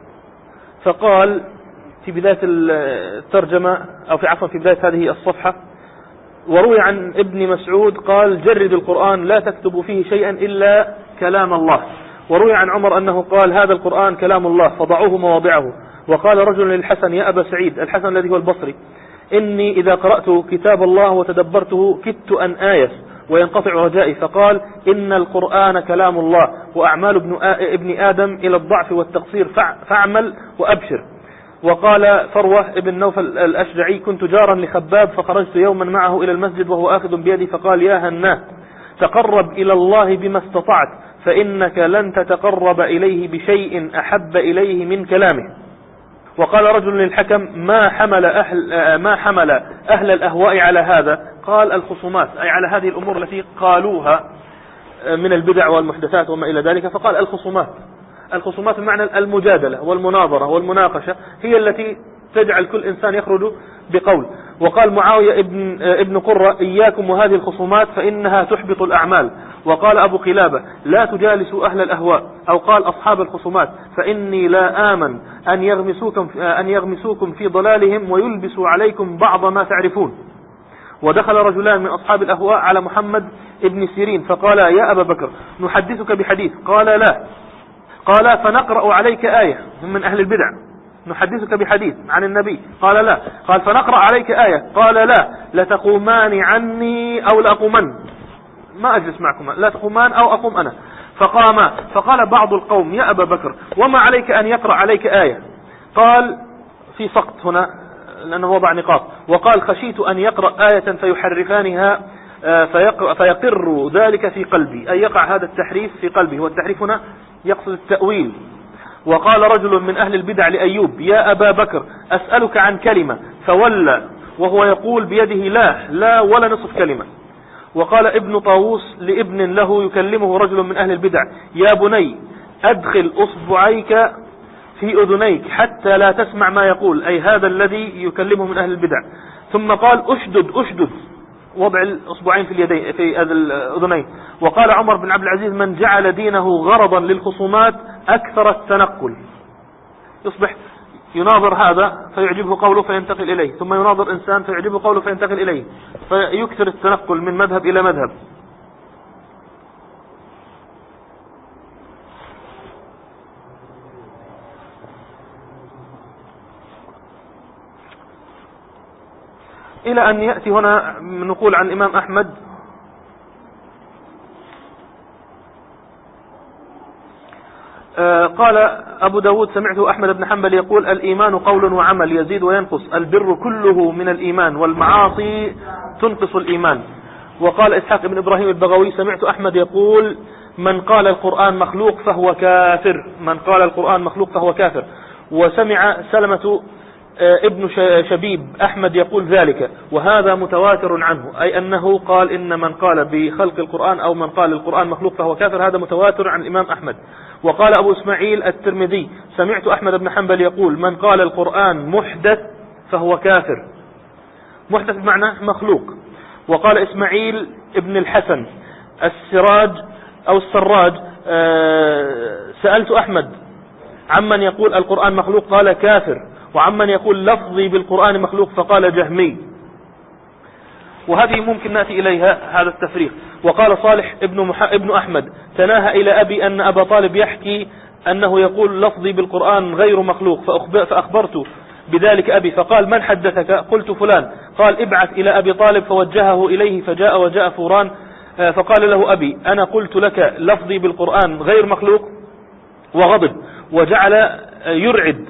فقال في بداية الترجمة أو في عفوا في بداية هذه الصفحة وروي عن ابن مسعود قال جرد القرآن لا تكتب فيه شيئا إلا كلام الله. وروي عن عمر أنه قال هذا القرآن كلام الله فضعوه مواضعه. وقال رجل للحسن يا أبا سعيد، الحسن الذي هو البصري، إني إذا قرأت كتاب الله وتدبرته كدت أن آيس وينقطع رجائي. فقال إن القرآن كلام الله وأعمال ابن, ابن آدم إلى الضعف والتقصير فاعمل وأبشر. وقال فروة ابن نوفل الأشجعي كنت جارا لخباب فخرجت يوما معه إلى المسجد وهو آخذ بيدي فقال يا هناه تقرب إلى الله بما استطعت فإنك لن تتقرب إليه بشيء أحب إليه من كلامه. وقال رجل للحكم ما حمل أهل, ما حمل أهل الأهواء على هذا؟ قال الخصومات، أي على هذه الأمور التي قالوها من البدع والمحدثات وما إلى ذلك. فقال الخصومات، الخصومات بمعنى المجادلة والمناظرة والمناقشة هي التي تجعل كل إنسان يخرج بقول. وقال معاوية ابن, ابن قرة إياكم وهذه الخصومات فإنها تحبط الأعمال. وقال أبو قلابة لا تجالسوا أهل الأهواء، أو قال أصحاب الخصومات فإني لا آمن أن يغمسوكم, أن يغمسوكم في ضلالهم ويلبسوا عليكم بعض ما تعرفون. ودخل رجلان من أصحاب الأهواء على محمد ابن سيرين فقال يا أبا بكر نحدثك بحديث؟ قال لا. قال فنقرأ عليك آية من أهل البدع، نحدثك بحديث عن النبي؟ قال لا. قال فنقرأ عليك آية؟ قال لا. لتقومان عني أو لأقومن، ما أجلس معكم، لا تقومان أو أقوم أنا. فقام. فقال بعض القوم يا أبا بكر وما عليك أن يقرأ عليك آية؟ قال في سقط هنا لأنه وضع نقاط. وقال خشيت أن يقرأ آية فيحرفانها فيقر ذلك في قلبي، أي يقع هذا التحريف في قلبي، والتحريف هنا يقصد التأويل. وقال رجل من أهل البدع لأيوب يا أبا بكر أسألك عن كلمة، فولى وهو يقول بيده لا لا ولا نصف كلمة. وقال ابن طاووس لابن له يكلمه رجل من أهل البدع يا بني أدخل أصبعيك في أذنيك حتى لا تسمع ما يقول، أي هذا الذي يكلمه من أهل البدع. ثم قال أشدد أشدد، وضع الأصبعين في اليدين في الأذنين. وقال عمر بن عبد العزيز من جعل دينه غرضا للخصومات أكثر التنقل، يصبح يناظر هذا فيعجبه قوله فينتقل إليه، ثم يناظر إنسان فيعجبه قوله فينتقل إليه، فيكثر التنقل من مذهب إلى مذهب. إلى أن يأتي هنا نقول عن الإمام أحمد قال أبو داود سمعت أحمد بن حنبل يقول الإيمان قول وعمل يزيد وينقص، البر كله من الإيمان والمعاصي تنقص الإيمان. وقال إسحاق بن إبراهيم البغوي سمعت أحمد يقول من قال القرآن مخلوق فهو كافر، من قال القرآن مخلوق فهو كافر. وسمع سلمة ابن شبيب أحمد يقول ذلك، وهذا متواتر عنه، أي أنه قال إن من قال بخلق القرآن أو من قال القرآن مخلوق فهو كافر، هذا متواتر عن الإمام أحمد. وقال أبو إسماعيل الترمذي سمعت أحمد بن حنبل يقول من قال القرآن محدث فهو كافر، محدث بمعنى مخلوق. وقال إسماعيل ابن الحسن السراج أو السراج سألت أحمد عمن يقول القرآن مخلوق قال كافر، وعمن يقول لفظي بالقرآن مخلوق فقال جهمي. وهذه ممكن نأتي إليها هذا التفريق. وقال صالح ابن, مح... ابن أحمد تناهى إلى أبي أن أبا طالب يحكي أنه يقول لفظي بالقرآن غير مخلوق، فأخب... فأخبرت بذلك أبي فقال من حدثك؟ قلت فلان. قال ابعث إلى أبي طالب فوجهه إليه فجاء وجاء فوران فقال له أبي أنا قلت لك لفظي بالقرآن غير مخلوق؟ وغضب وجعل يرعد،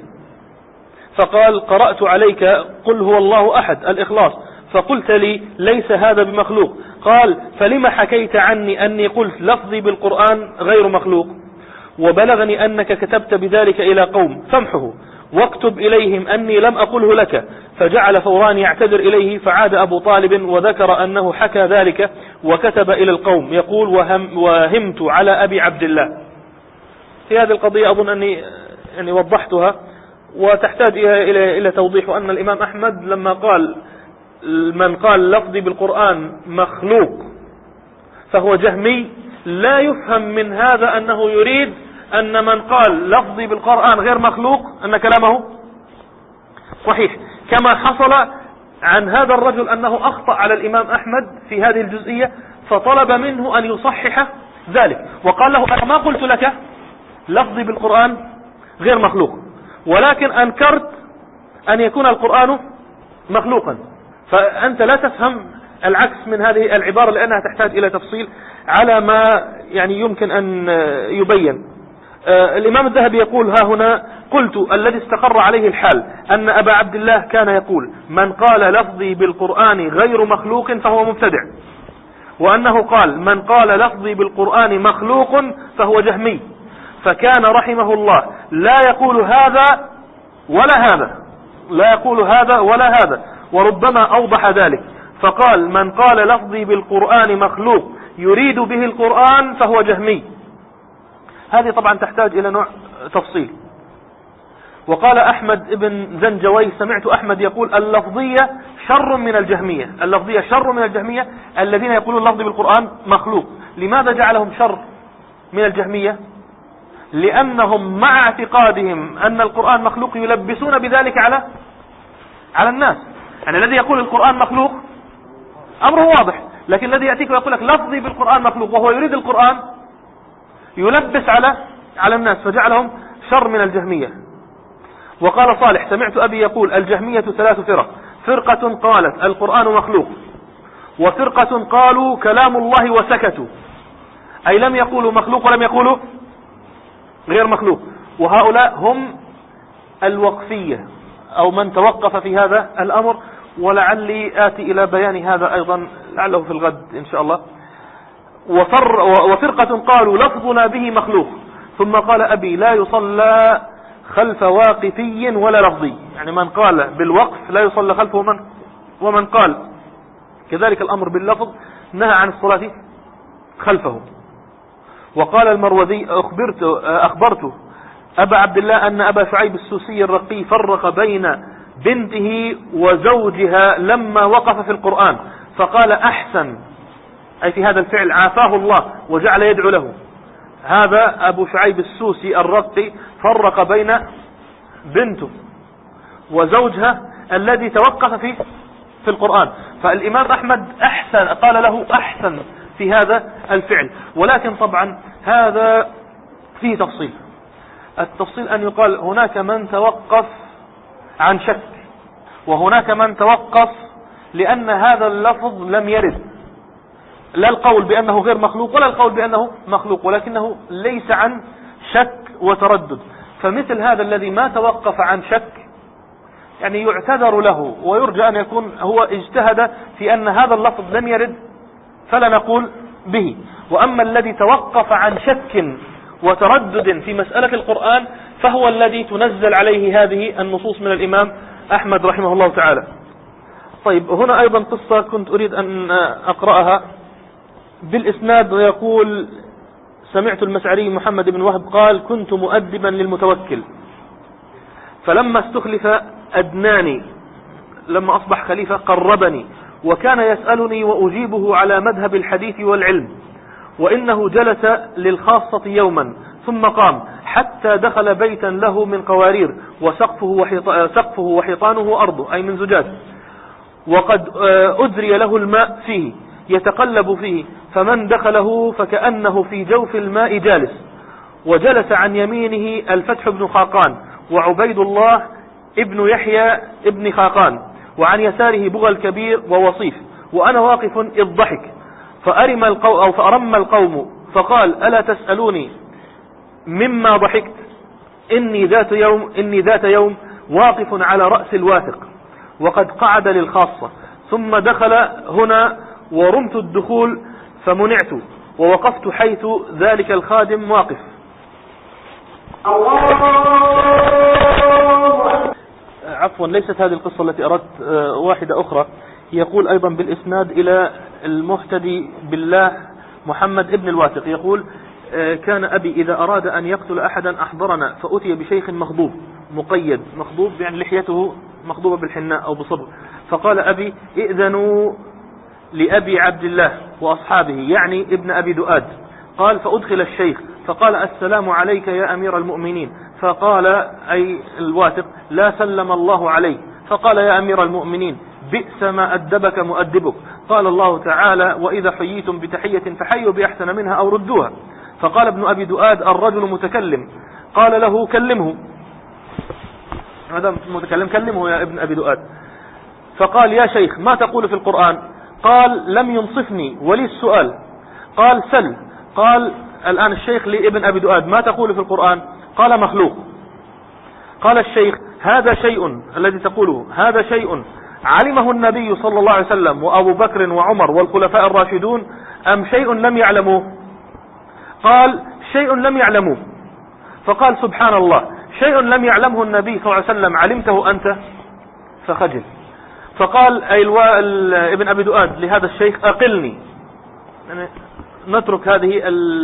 فقال قرأت عليك قل هو الله أحد الإخلاص فقلت لي ليس هذا بمخلوق. قال فلما حكيت عني أني قلت لفظي بالقرآن غير مخلوق؟ وبلغني أنك كتبت بذلك إلى قوم فامحه واكتب إليهم أني لم أقله لك. فجعل فوران يعتذر إليه، فعاد أبو طالب وذكر أنه حكى ذلك وكتب إلى القوم يقول وهم وهمت على أبي عبد الله. في هذه القضية أظن أني يعني وضحتها وتحتاج إلى إلى توضيح، أن الإمام أحمد لما قال من قال لفظي بالقرآن مخلوق فهو جهمي، لا يفهم من هذا أنه يريد أن من قال لفظي بالقرآن غير مخلوق أن كلامه صحيح، كما حصل عن هذا الرجل أنه أخطأ على الإمام أحمد في هذه الجزئية فطلب منه أن يصحح ذلك، وقال له أنا ما قلت لك لفظي بالقرآن غير مخلوق، ولكن أنكرت أن يكون القرآن مخلوقا. فأنت لا تفهم العكس من هذه العبارة لأنها تحتاج إلى تفصيل على ما يعني يمكن أن يبين. آه الإمام الذهبي يقول ها هنا قلت الذي استقر عليه الحال أن أبا عبد الله كان يقول من قال لفظي بالقرآن غير مخلوق فهو مبتدع، وأنه قال من قال لفظي بالقرآن مخلوق فهو جهمي، فكان رحمه الله لا يقول هذا ولا هذا، لا يقول هذا ولا هذا، وربما أوضح ذلك فقال من قال لفظي بالقرآن مخلوق يريد به القرآن فهو جهمي. هذه طبعا تحتاج إلى نوع تفصيل. وقال أحمد بن زنجوي سمعت أحمد يقول اللفظية شر من الجهمية، اللفظية شر من الجهمية الذين يقولون اللفظ بالقرآن مخلوق. لماذا جعلهم شر من الجهمية؟ لأنهم مع اعتقادهم أن القرآن مخلوق يلبسون بذلك على على الناس. يعني الذي يقول القرآن مخلوق أمره واضح، لكن الذي يأتيك ويقول لك لفظي بالقرآن مخلوق وهو يريد القرآن يلبس على على الناس، فجعلهم شر من الجهمية. وقال صالح سمعت أبي يقول الجهمية ثلاث فرق، فرقة قالت القرآن مخلوق، وفرقة قالوا كلام الله وسكتوا، أي لم يقولوا مخلوق ولم يقولوا غير مخلوق، وهؤلاء هم الوقفية أو من توقف في هذا الأمر، ولعلي آتي إلى بيان هذا أيضا لعله في الغد إن شاء الله. وفر وفرقة قالوا لفظنا به مخلوق، ثم قال أبي لا يصلى خلف واقفي ولا لفظي، يعني من قال بالوقف لا يصلى خلفه من ومن قال كذلك الأمر باللفظ نهى عن الصلاة خلفه. وقال المروذي أخبرت, أخبرت أبا عبد الله أن أبا شعيب السوسي الرقي فرق بين بنته وزوجها لما وقف في القرآن فقال أحسن، أي في هذا الفعل عافاه الله وجعل يدعو له. هذا أبو شعيب السوسي الرقي فرق بين بنته وزوجها الذي توقف في في القرآن، فالإمام أحمد أحسن قال له أحسن في هذا الفعل. ولكن طبعا هذا فيه تفصيل، التفصيل أن يقال هناك من توقف عن شك، وهناك من توقف لأن هذا اللفظ لم يرد، لا القول بأنه غير مخلوق ولا القول بأنه مخلوق، ولكنه ليس عن شك وتردد. فمثل هذا الذي ما توقف عن شك يعني يعتذر له، ويرجى أن يكون هو اجتهد في أن هذا اللفظ لم يرد فلا نقول به. وأما الذي توقف عن شك وتردد في مسألة القرآن فهو الذي تنزل عليه هذه النصوص من الإمام أحمد رحمه الله تعالى. طيب، هنا أيضا قصة كنت أريد أن أقرأها بالإسناد، ويقول: سمعت المسعري محمد بن وهب قال: كنت مؤدبا للمتوكل، فلما استخلف أدناني، لما أصبح خليفة قربني، وكان يسألني وأجيبه على مذهب الحديث والعلم، وإنه جلس للخاصة يوما ثم قام حتى دخل بيتا له من قوارير، وسقفه وحيط... سقفه وحيطانه أرضه، أي من زجاج، وقد أدري له الماء فيه يتقلب فيه، فمن دخله فكأنه في جوف الماء جالس. وجلس عن يمينه الفتح بن خاقان وعبيد الله ابن يحيى ابن خاقان، وعن يساره بغى الكبير ووصيف، وأنا واقف إذ ضحك فأرم القوم أو فأرم القوم فقال: ألا تسألوني مما ضحكت؟ إني ذات يوم إني ذات يوم واقف على رأس الواثق، وقد قعد للخاصة، ثم دخل هنا ورمت الدخول فمنعت، ووقفت حيث ذلك الخادم واقف. عفوا، ليست هذه القصة التي أردت، واحدة أخرى. يقول أيضا بالإسناد إلى المهتدي بالله محمد ابن الواثق، يقول: كان أبي إذا أراد أن يقتل أحدا أحضرنا، فأتي بشيخ مخضوب مقيد، مخضوب يعني لحيته مخضوبة بالحناء أو بصبغ، فقال أبي: ائذنوا لأبي عبد الله وأصحابه، يعني ابن أبي دؤاد. قال: فأدخل الشيخ فقال: السلام عليك يا أمير المؤمنين. فقال أي الواثق: لا سلم الله عليك. فقال: يا أمير المؤمنين، بئس ما أدبك مؤدبك، قال الله تعالى: وإذا حييتم بتحية فحيوا بأحسن منها أو ردوها. فقال ابن أبي دؤاد: الرجل متكلم. قال له: كلمه، هذا متكلم، كلمه يا ابن أبي دؤاد. فقال: يا شيخ، ما تقول في القرآن؟ قال: لم ينصفني ولي السؤال. قال: سل. قال الآن الشيخ لابن أبي دؤاد: ما تقول في القرآن؟ قال: مخلوق. قال الشيخ: هذا شيء الذي تقوله هذا شيء علمه النبي صلى الله عليه وسلم وأبو بكر وعمر والخلفاء الراشدون، أم شيء لم يعلموه؟ قال: شيء لم يعلموه. فقال: سبحان الله، شيء لم يعلمه النبي صلى الله عليه وسلم علمته أنت؟ فخجل. فقال أي ابن أبي دؤاد لهذا الشيخ: أقلني، يعني نترك هذه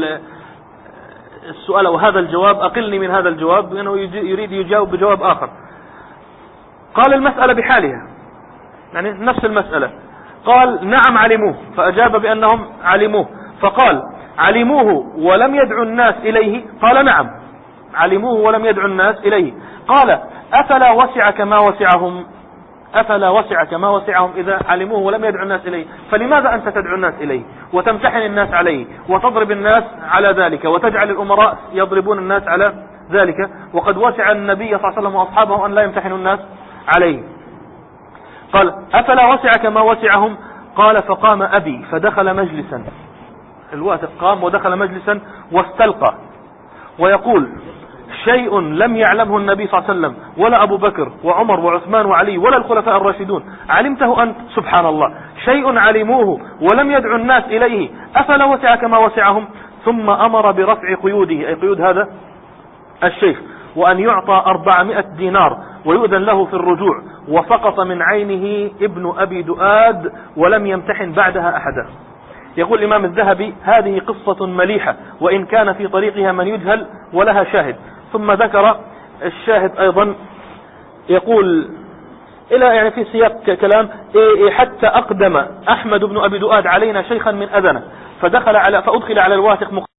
السؤال وهذا الجواب، أقلني من هذا الجواب، لأنه يريد يجاوب بجواب آخر. قال: المسألة بحالها، يعني نفس المسألة. قال: نعم علموه. فأجاب بأنهم علموه. فقال: علموه ولم يدعو الناس إليه؟ قال: نعم علموه ولم يدعو الناس إليه. قال: أفلا وسع كما وسعهم؟ أفلا وسع كما وسعهم إذا علموه ولم يدعو الناس إليه؟ فلماذا أنت تدعو الناس إليه وتمتحن الناس عليه وتضرب الناس على ذلك وتجعل الأمراء يضربون الناس على ذلك، وقد وسع النبي صلى الله عليه وسلم وأصحابه أن لا يمتحنوا الناس عليه؟ قال: أفلا وسع كما وسعهم؟ قال: فقام أبي فدخل مجلسا، الواثق قام ودخل مجلسا واستلقى، ويقول: شيء لم يعلمه النبي صلى الله عليه وسلم ولا أبو بكر وعمر وعثمان وعلي ولا الخلفاء الراشدون، علمته أنت؟ سبحان الله، شيء علموه ولم يدعو الناس إليه، أفلا وسع كما وسعهم؟ ثم أمر برفع قيوده، أي قيود هذا الشيخ، وأن يعطى أربعمائة دينار ويؤذن له في الرجوع، وسقط من عينه ابن أبي دؤاد ولم يمتحن بعدها أحدا. يقول الإمام الذهبي: هذه قصة مليحة، وإن كان في طريقها من يجهل ولها شاهد. ثم ذكر الشاهد أيضا، يقول إلى يعني في سياق كلام: حتى أقدم أحمد بن أبي دؤاد علينا شيخا من أذنه، فدخل على فأدخل على الواثق